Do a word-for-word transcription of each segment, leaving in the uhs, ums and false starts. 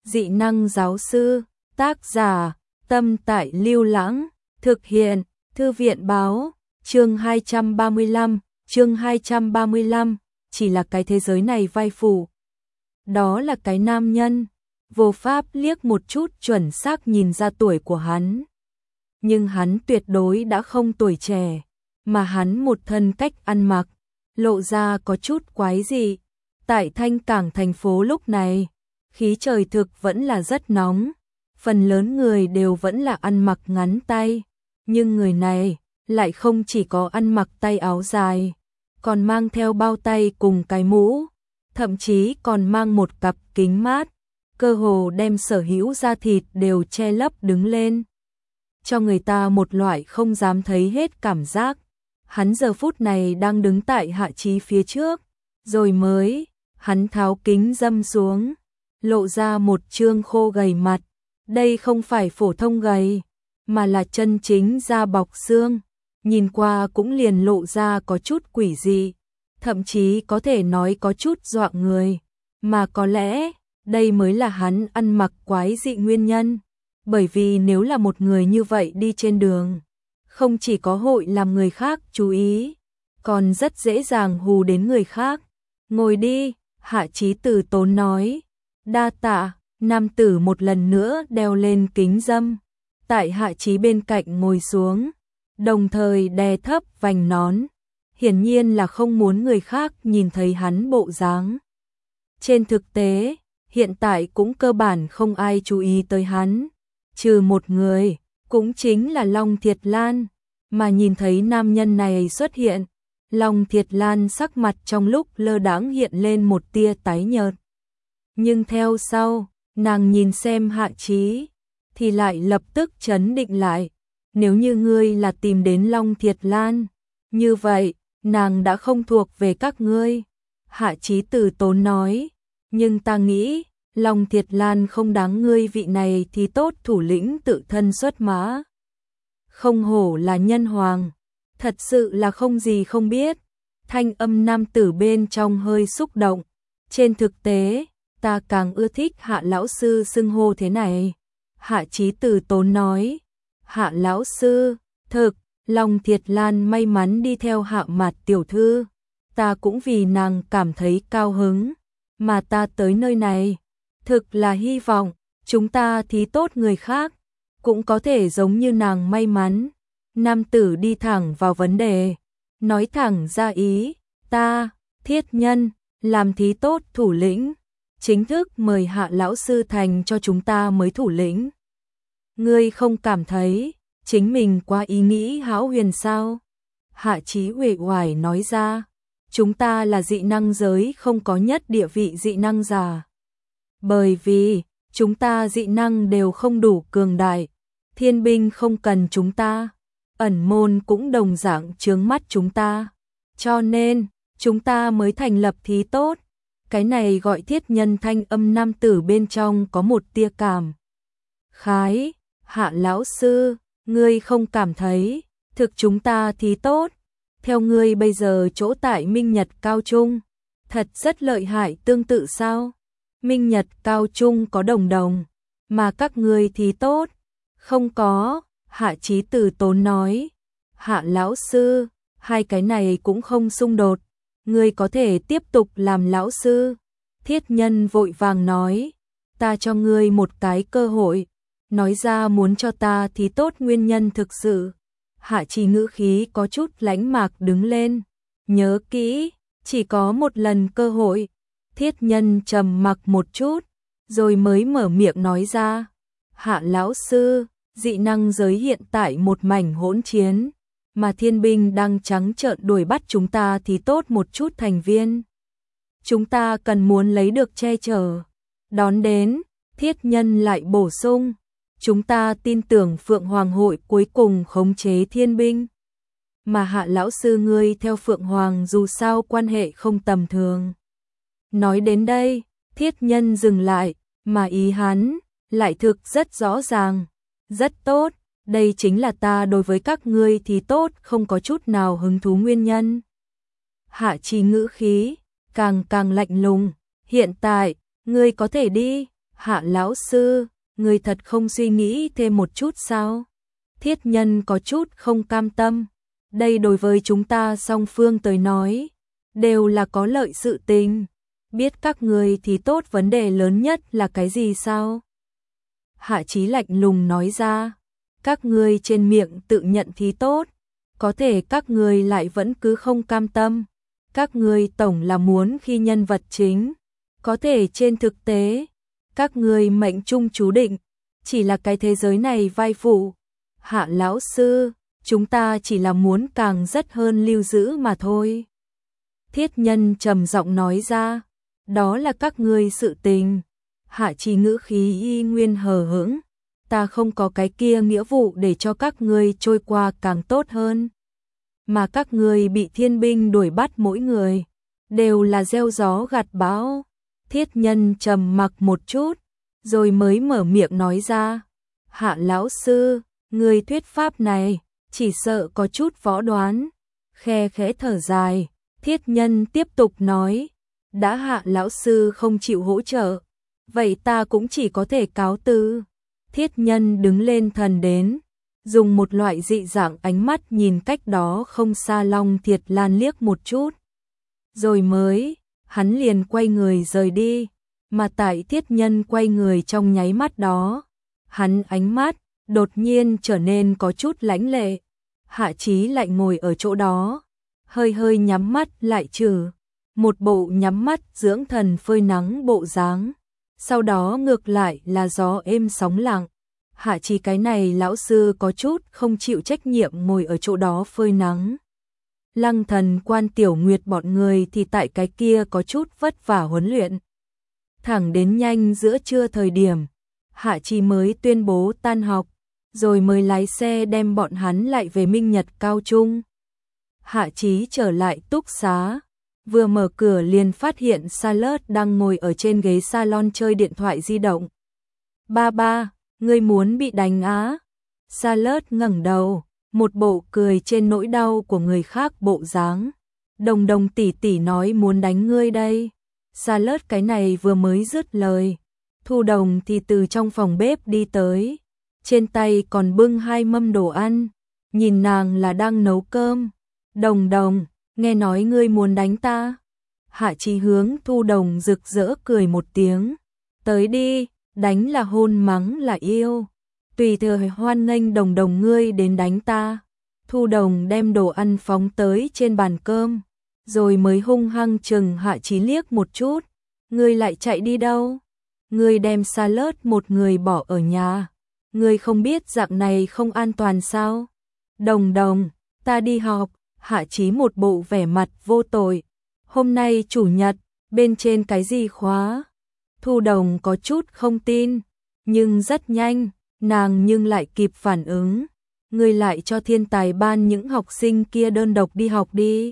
Dị năng giáo sư, tác giả, Tâm Tại Lưu Lãng, thực hiện, Thư viện báo, chương hai trăm ba mươi lăm, chương hai trăm ba mươi lăm, chỉ là cái thế giới này vai phụ. Đó là cái nam nhân, vô pháp liếc một chút chuẩn xác nhìn ra tuổi của hắn. Nhưng hắn tuyệt đối đã không tuổi trẻ, mà hắn một thân cách ăn mặc, lộ ra có chút quái dị. Tại Thanh Cảng thành phố lúc này, khí trời thực vẫn là rất nóng, phần lớn người đều vẫn là ăn mặc ngắn tay, nhưng người này lại không chỉ có ăn mặc tay áo dài, còn mang theo bao tay cùng cái mũ, thậm chí còn mang một cặp kính mát, cơ hồ đem sở hữu da thịt đều che lấp đứng lên, cho người ta một loại không dám thấy hết cảm giác. Hắn giờ phút này đang đứng tại Hạ Chí phía trước, rồi mới, hắn tháo kính dâm xuống, lộ ra một trương khô gầy mặt. Đây không phải phổ thông gầy, mà là chân chính da bọc xương, nhìn qua cũng liền lộ ra có chút quỷ dị, thậm chí có thể nói có chút dọa người, mà có lẽ đây mới là hắn ăn mặc quái dị nguyên nhân, bởi vì nếu là một người như vậy đi trên đường, không chỉ có hội làm người khác chú ý, còn rất dễ dàng hù đến người khác. Ngồi đi, Hạ Chí từ tốn nói. Đa tạ. Nam tử một lần nữa đeo lên kính dâm, tại Hạ Chí bên cạnh ngồi xuống, đồng thời đè thấp vành nón, hiển nhiên là không muốn người khác nhìn thấy hắn bộ dáng. Trên thực tế, hiện tại cũng cơ bản không ai chú ý tới hắn, trừ một người, cũng chính là Long Thiệt Lan, mà nhìn thấy nam nhân này xuất hiện, Long Thiệt Lan sắc mặt trong lúc lơ đãng hiện lên một tia tái nhợt. Nhưng theo sau, nàng nhìn xem Hạ Chí, thì lại lập tức chấn định lại. Nếu như ngươi là tìm đến Long Thiệt Lan, như vậy, nàng đã không thuộc về các ngươi. Hạ Chí từ tốn nói, nhưng ta nghĩ, Long Thiệt Lan không đáng ngươi vị này thì tốt thủ lĩnh tự thân xuất mã. Không hổ là nhân hoàng, thật sự là không gì không biết. Thanh âm nam tử bên trong hơi xúc động. Trên thực tế, ta càng ưa thích Hạ lão sư xưng hô thế này. Hạ Chí từ tốn nói, Hạ lão sư, thực, Long Thiệt Lan may mắn đi theo Hạ Mạt tiểu thư, ta cũng vì nàng cảm thấy cao hứng, mà ta tới nơi này, thực là hy vọng, chúng ta thí tốt người khác, cũng có thể giống như nàng may mắn. Nam tử đi thẳng vào vấn đề, nói thẳng ra ý, ta, Thiết Nhân, làm thí tốt thủ lĩnh, chính thức mời Hạ lão sư thành cho chúng ta mới thủ lĩnh. Ngươi không cảm thấy chính mình quá ý nghĩ hão huyền sao? Hạ Chí uể oải nói ra, chúng ta là dị năng giới không có nhất địa vị dị năng giả. Bởi vì, chúng ta dị năng đều không đủ cường đại, thiên binh không cần chúng ta, ẩn môn cũng đồng dạng chướng mắt chúng ta. Cho nên, chúng ta mới thành lập thí tốt. Cái này gọi Thiết Nhân. Thanh âm nam tử bên trong có một tia cảm khái. Hạ lão sư, ngươi không cảm thấy, thực chúng ta thí tốt. Theo ngươi bây giờ chỗ tại Minh Nhật Cao Trung, thật rất lợi hại tương tự sao? Minh Nhật Cao Trung có đồng đồng, mà các ngươi thí tốt. Không có, Hạ Chí từ tốn nói. Hạ lão sư, hai cái này cũng không xung đột. Ngươi có thể tiếp tục làm lão sư. Thiết Nhân vội vàng nói, ta cho ngươi một cái cơ hội, nói ra muốn cho ta thì tốt nguyên nhân thực sự. Hạ Chí ngữ khí có chút lãnh mạc đứng lên, nhớ kỹ, chỉ có một lần cơ hội. Thiết Nhân trầm mặc một chút, rồi mới mở miệng nói ra, Hạ lão sư, dị năng giới hiện tại một mảnh hỗn chiến, mà thiên binh đang trắng trợn đuổi bắt chúng ta thì tốt một chút thành viên. Chúng ta cần muốn lấy được che chở. Đón đến, Thiết Nhân lại bổ sung, chúng ta tin tưởng Phượng Hoàng hội cuối cùng khống chế thiên binh. Mà Hạ lão sư ngươi theo Phượng Hoàng dù sao quan hệ không tầm thường. Nói đến đây, Thiết Nhân dừng lại, mà ý hắn lại thực rất rõ ràng. Rất tốt, đây chính là ta đối với các ngươi thì tốt không có chút nào hứng thú nguyên nhân. Hạ Chí ngữ khí càng càng lạnh lùng, hiện tại, ngươi có thể đi. Hạ lão sư, người thật không suy nghĩ thêm một chút sao? Thiết Nhân có chút không cam tâm. Đây đối với chúng ta song phương tới nói, đều là có lợi sự tình. Biết các người thì tốt, vấn đề lớn nhất là cái gì sao? Hạ Chí lạnh lùng nói ra, các người trên miệng tự nhận thì tốt, có thể các người lại vẫn cứ không cam tâm. Các người tổng là muốn khi nhân vật chính, có thể trên thực tế, các người mệnh trung chú định, chỉ là cái thế giới này vai phụ. Hạ lão sư, chúng ta chỉ là muốn càng rất hơn lưu giữ mà thôi. Thiết Nhân trầm giọng nói ra, đó là các ngươi sự tình. Hạ Chí ngữ khí y nguyên hờ hững, ta không có cái kia nghĩa vụ để cho các ngươi trôi qua càng tốt hơn. Mà các ngươi bị thiên binh đuổi bắt mỗi người, đều là gieo gió gặt bão. Thiết Nhân trầm mặc một chút, rồi mới mở miệng nói ra, Hạ lão sư, người thuyết pháp này, chỉ sợ có chút võ đoán. Khe khẽ thở dài, Thiết Nhân tiếp tục nói, đã Hạ lão sư không chịu hỗ trợ, vậy ta cũng chỉ có thể cáo từ. Thiết Nhân đứng lên thần đến, dùng một loại dị dạng ánh mắt nhìn cách đó không xa Long Thiệt Lan liếc một chút. Rồi mới, hắn liền quay người rời đi, mà tại Thiết Nhân quay người trong nháy mắt đó, hắn ánh mắt đột nhiên trở nên có chút lãnh lệ. Hạ Chí lại ngồi ở chỗ đó, hơi hơi nhắm mắt lại trừ, một bộ nhắm mắt dưỡng thần phơi nắng bộ dáng. Sau đó ngược lại là gió êm sóng lặng. Hạ Chí cái này lão sư có chút không chịu trách nhiệm ngồi ở chỗ đó phơi nắng. Lăng Thần, Quan Tiểu Nguyệt bọn người thì tại cái kia có chút vất vả huấn luyện. Thẳng đến nhanh giữa trưa thời điểm, Hạ Chí mới tuyên bố tan học, rồi mới lái xe đem bọn hắn lại về Minh Nhật Cao Trung. Hạ Chí trở lại túc xá, vừa mở cửa liền phát hiện Charlotte đang ngồi ở trên ghế salon chơi điện thoại di động. Ba ba, ngươi muốn bị đánh á? Charlotte ngẩng đầu, một bộ cười trên nỗi đau của người khác bộ dáng. Đồng Đồng tỷ tỷ nói muốn đánh ngươi đây. Charlotte cái này vừa mới dứt lời, Thu Đồng thì từ trong phòng bếp đi tới, trên tay còn bưng hai mâm đồ ăn, nhìn nàng là đang nấu cơm. Đồng Đồng, nghe nói ngươi muốn đánh ta. Hạ Chí hướng Thu Đồng rực rỡ cười một tiếng, tới đi, đánh là hôn mắng là yêu, tùy thừa hoan nghênh Đồng Đồng ngươi đến đánh ta. Thu Đồng đem đồ ăn phóng tới trên bàn cơm, rồi mới hung hăng chừng Hạ Chí liếc một chút, ngươi lại chạy đi đâu? Ngươi đem Charlotte một người bỏ ở nhà, ngươi không biết dạng này không an toàn sao? Đồng Đồng, ta đi học. Hạ Chí một bộ vẻ mặt vô tội, hôm nay chủ nhật, bên trên cái gì khóa? Thu Đồng có chút không tin, nhưng rất nhanh, nàng nhưng lại kịp phản ứng, ngươi lại cho thiên tài ban những học sinh kia đơn độc đi học đi.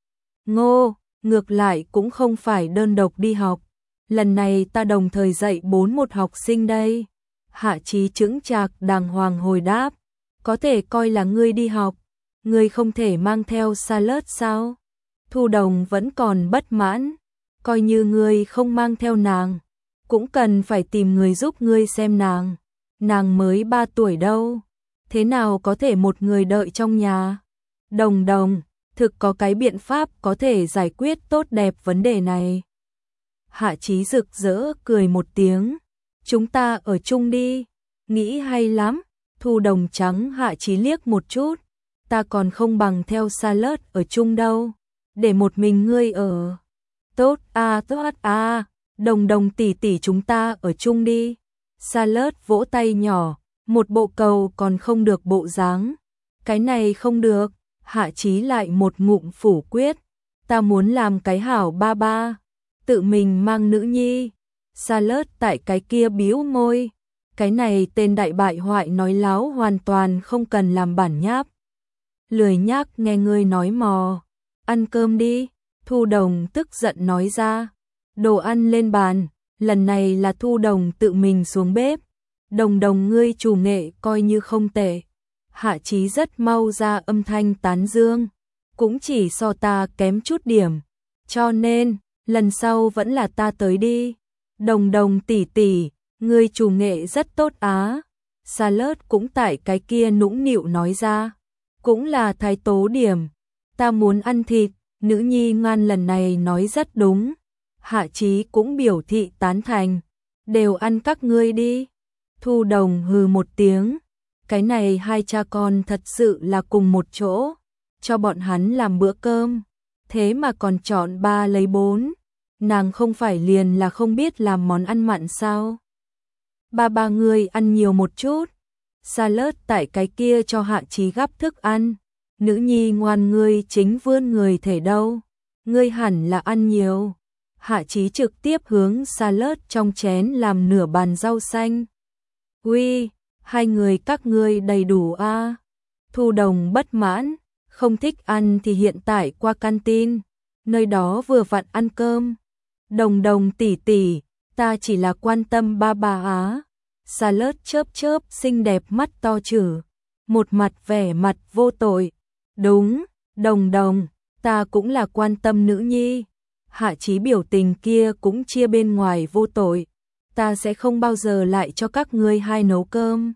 Ngô, ngược lại cũng không phải đơn độc đi học, lần này ta đồng thời dạy bốn một học sinh đây. Hạ Chí chững chạc đàng hoàng hồi đáp, có thể coi là ngươi đi học, ngươi không thể mang theo Charlotte sao? Thu Đồng vẫn còn bất mãn, coi như ngươi không mang theo nàng, cũng cần phải tìm người giúp ngươi xem nàng, nàng mới ba tuổi đâu, thế nào có thể một người đợi trong nhà? Đồng Đồng, thực có cái biện pháp có thể giải quyết tốt đẹp vấn đề này. Hạ Chí rực rỡ cười một tiếng, chúng ta ở chung đi, nghĩ hay lắm. Thu Đồng trắng Hạ Chí liếc một chút, ta còn không bằng theo Charlotte ở chung đâu, để một mình ngươi ở. Tốt a, tốt a, Đồng Đồng tỷ tỷ chúng ta ở chung đi. Charlotte vỗ tay nhỏ, một bộ cầu còn không được bộ dáng. Cái này không được. Hạ Chí lại một ngụm phủ quyết, ta muốn làm cái hảo ba ba, tự mình mang nữ nhi. Charlotte tại cái kia bĩu môi, cái này tên đại bại hoại nói láo hoàn toàn không cần làm bản nháp. Lười nhác nghe ngươi nói mò, ăn cơm đi. Thu Đồng tức giận nói ra, đồ ăn lên bàn, lần này là Thu Đồng tự mình xuống bếp. Đồng Đồng ngươi chủ nghệ coi như không tệ. Hạ Chí rất mau ra âm thanh tán dương, cũng chỉ so ta kém chút điểm, cho nên lần sau vẫn là ta tới đi. Đồng Đồng tỷ tỷ, Ngươi chủ nghệ rất tốt á. Salad cũng tại cái kia nũng nịu nói ra. Cũng là thái tố điểm. Ta muốn ăn thịt, nữ nhi ngoan lần này nói rất đúng. Hạ Chí cũng biểu thị tán thành. Đều ăn các ngươi đi. Thu Đồng hừ một tiếng. Cái này hai cha con thật sự là cùng một chỗ. Cho bọn hắn làm bữa cơm. Thế mà còn chọn ba lấy bốn. Nàng không phải liền là không biết làm món ăn mặn sao? Ba ba người ăn nhiều một chút. Salad tại cái kia cho Hạ Chí gắp thức ăn. Nữ nhi ngoan ngươi chính vươn người thể đâu. Ngươi hẳn là ăn nhiều. Hạ Chí trực tiếp hướng salad trong chén làm nửa bàn rau xanh. Uy, hai người các ngươi đầy đủ a. À? Thu Đồng bất mãn, không thích ăn thì hiện tại qua canteen, nơi đó vừa vặn ăn cơm. Đồng Đồng tỷ tỷ, ta chỉ là quan tâm ba bà á. Salad chớp chớp xinh đẹp mắt to chử, một mặt vẻ mặt vô tội. Đúng, Đồng Đồng, ta cũng là quan tâm nữ nhi. Hạ Chí biểu tình kia cũng chia bên ngoài vô tội. Ta sẽ không bao giờ lại cho các ngươi hai nấu cơm.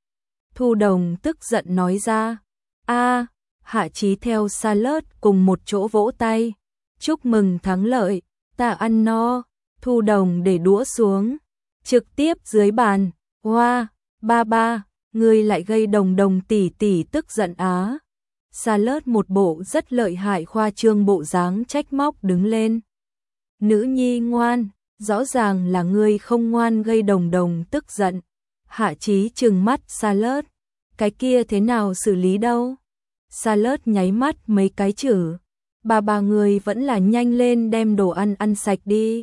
Thu Đồng tức giận nói ra. A, Hạ Chí theo Salad cùng một chỗ vỗ tay. Chúc mừng thắng lợi, ta ăn no. Thu Đồng để đũa xuống, trực tiếp dưới bàn. Hoa, wow, ba ba, ngươi lại gây Đồng Đồng tỷ tỷ tức giận á. Salad một bộ rất lợi hại khoa trương bộ dáng trách móc đứng lên. Nữ nhi ngoan, rõ ràng là ngươi không ngoan gây Đồng Đồng tức giận. Hạ Chí trừng mắt Salad, cái kia thế nào xử lý đâu? Salad nháy mắt mấy cái chữ. Ba ba người vẫn là nhanh lên đem đồ ăn ăn sạch đi.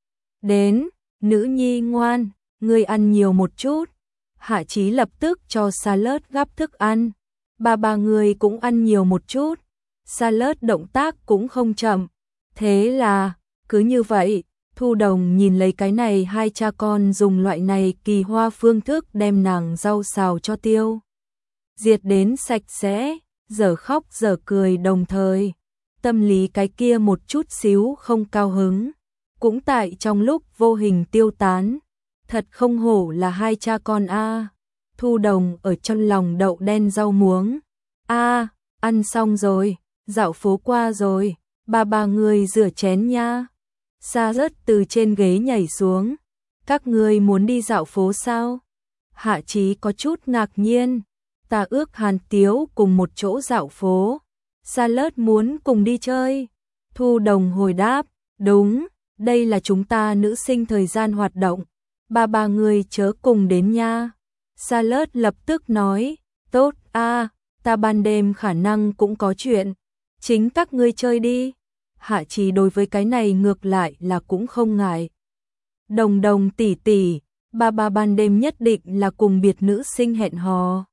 Đến, nữ nhi ngoan, ngươi ăn nhiều một chút. Hạ Chí lập tức cho Salad gắp thức ăn. Ba ba người cũng ăn nhiều một chút. Salad động tác cũng không chậm. Thế là, cứ như vậy, Thu Đồng nhìn lấy cái này hai cha con dùng loại này kỳ hoa phương thức đem nàng rau xào cho tiêu. Diệt đến sạch sẽ, giờ khóc giờ cười đồng thời. Tâm lý cái kia một chút xíu không cao hứng. Cũng tại trong lúc vô hình tiêu tán. Thật không hổ là hai cha con a. Thu Đồng ở trong lòng đậu đen rau muống. A, ăn xong rồi, dạo phố qua rồi, ba ba người rửa chén nha. Sa rớt từ trên ghế nhảy xuống. Các ngươi muốn đi dạo phố sao? Hạ Chí có chút ngạc nhiên. Ta ước Hàn Tiếu cùng một chỗ dạo phố. Salad muốn cùng đi chơi. Thu Đồng hồi đáp, đúng, đây là chúng ta nữ sinh thời gian hoạt động. Ba ba người chớ cùng đến nha. Salad lập tức nói, tốt a, ta ban đêm khả năng cũng có chuyện. Chính các ngươi chơi đi. Hạ Chí đối với cái này ngược lại là cũng không ngại. Đồng Đồng tỷ tỷ, ba ba ban đêm nhất định là cùng biệt nữ sinh hẹn hò.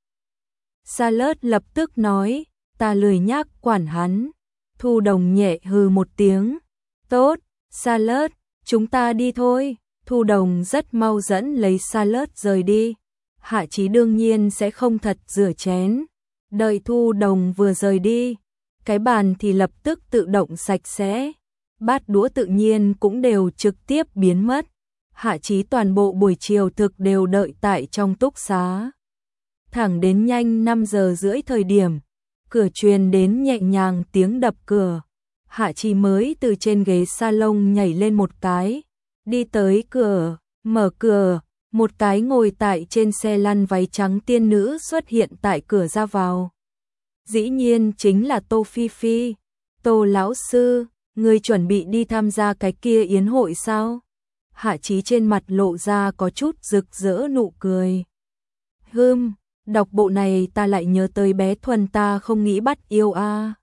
Salad lập tức nói, ta lười nhác quản hắn. Thu Đồng nhẹ hừ một tiếng. Tốt, Salad, chúng ta đi thôi. Thu Đồng rất mau dẫn lấy Salad rời đi. Hạ Chí đương nhiên sẽ không thật rửa chén. Đợi Thu Đồng vừa rời đi, cái bàn thì lập tức tự động sạch sẽ. Bát đũa tự nhiên cũng đều trực tiếp biến mất. Hạ Chí toàn bộ buổi chiều thực đều đợi tại trong túc xá. Thẳng đến nhanh năm giờ rưỡi thời điểm, cửa truyền đến nhẹ nhàng tiếng đập cửa. Hạ Chí mới từ trên ghế salon nhảy lên một cái, đi tới cửa, mở cửa, một cái ngồi tại trên xe lăn váy trắng tiên nữ xuất hiện tại cửa ra vào. Dĩ nhiên chính là Tô Phi Phi. Tô lão sư, ngươi chuẩn bị đi tham gia cái kia yến hội sao? Hạ Chí trên mặt lộ ra có chút rực rỡ nụ cười. Hừm, đọc bộ này ta lại nhớ tới bé Thuần ta không nghĩ bắt yêu a. À.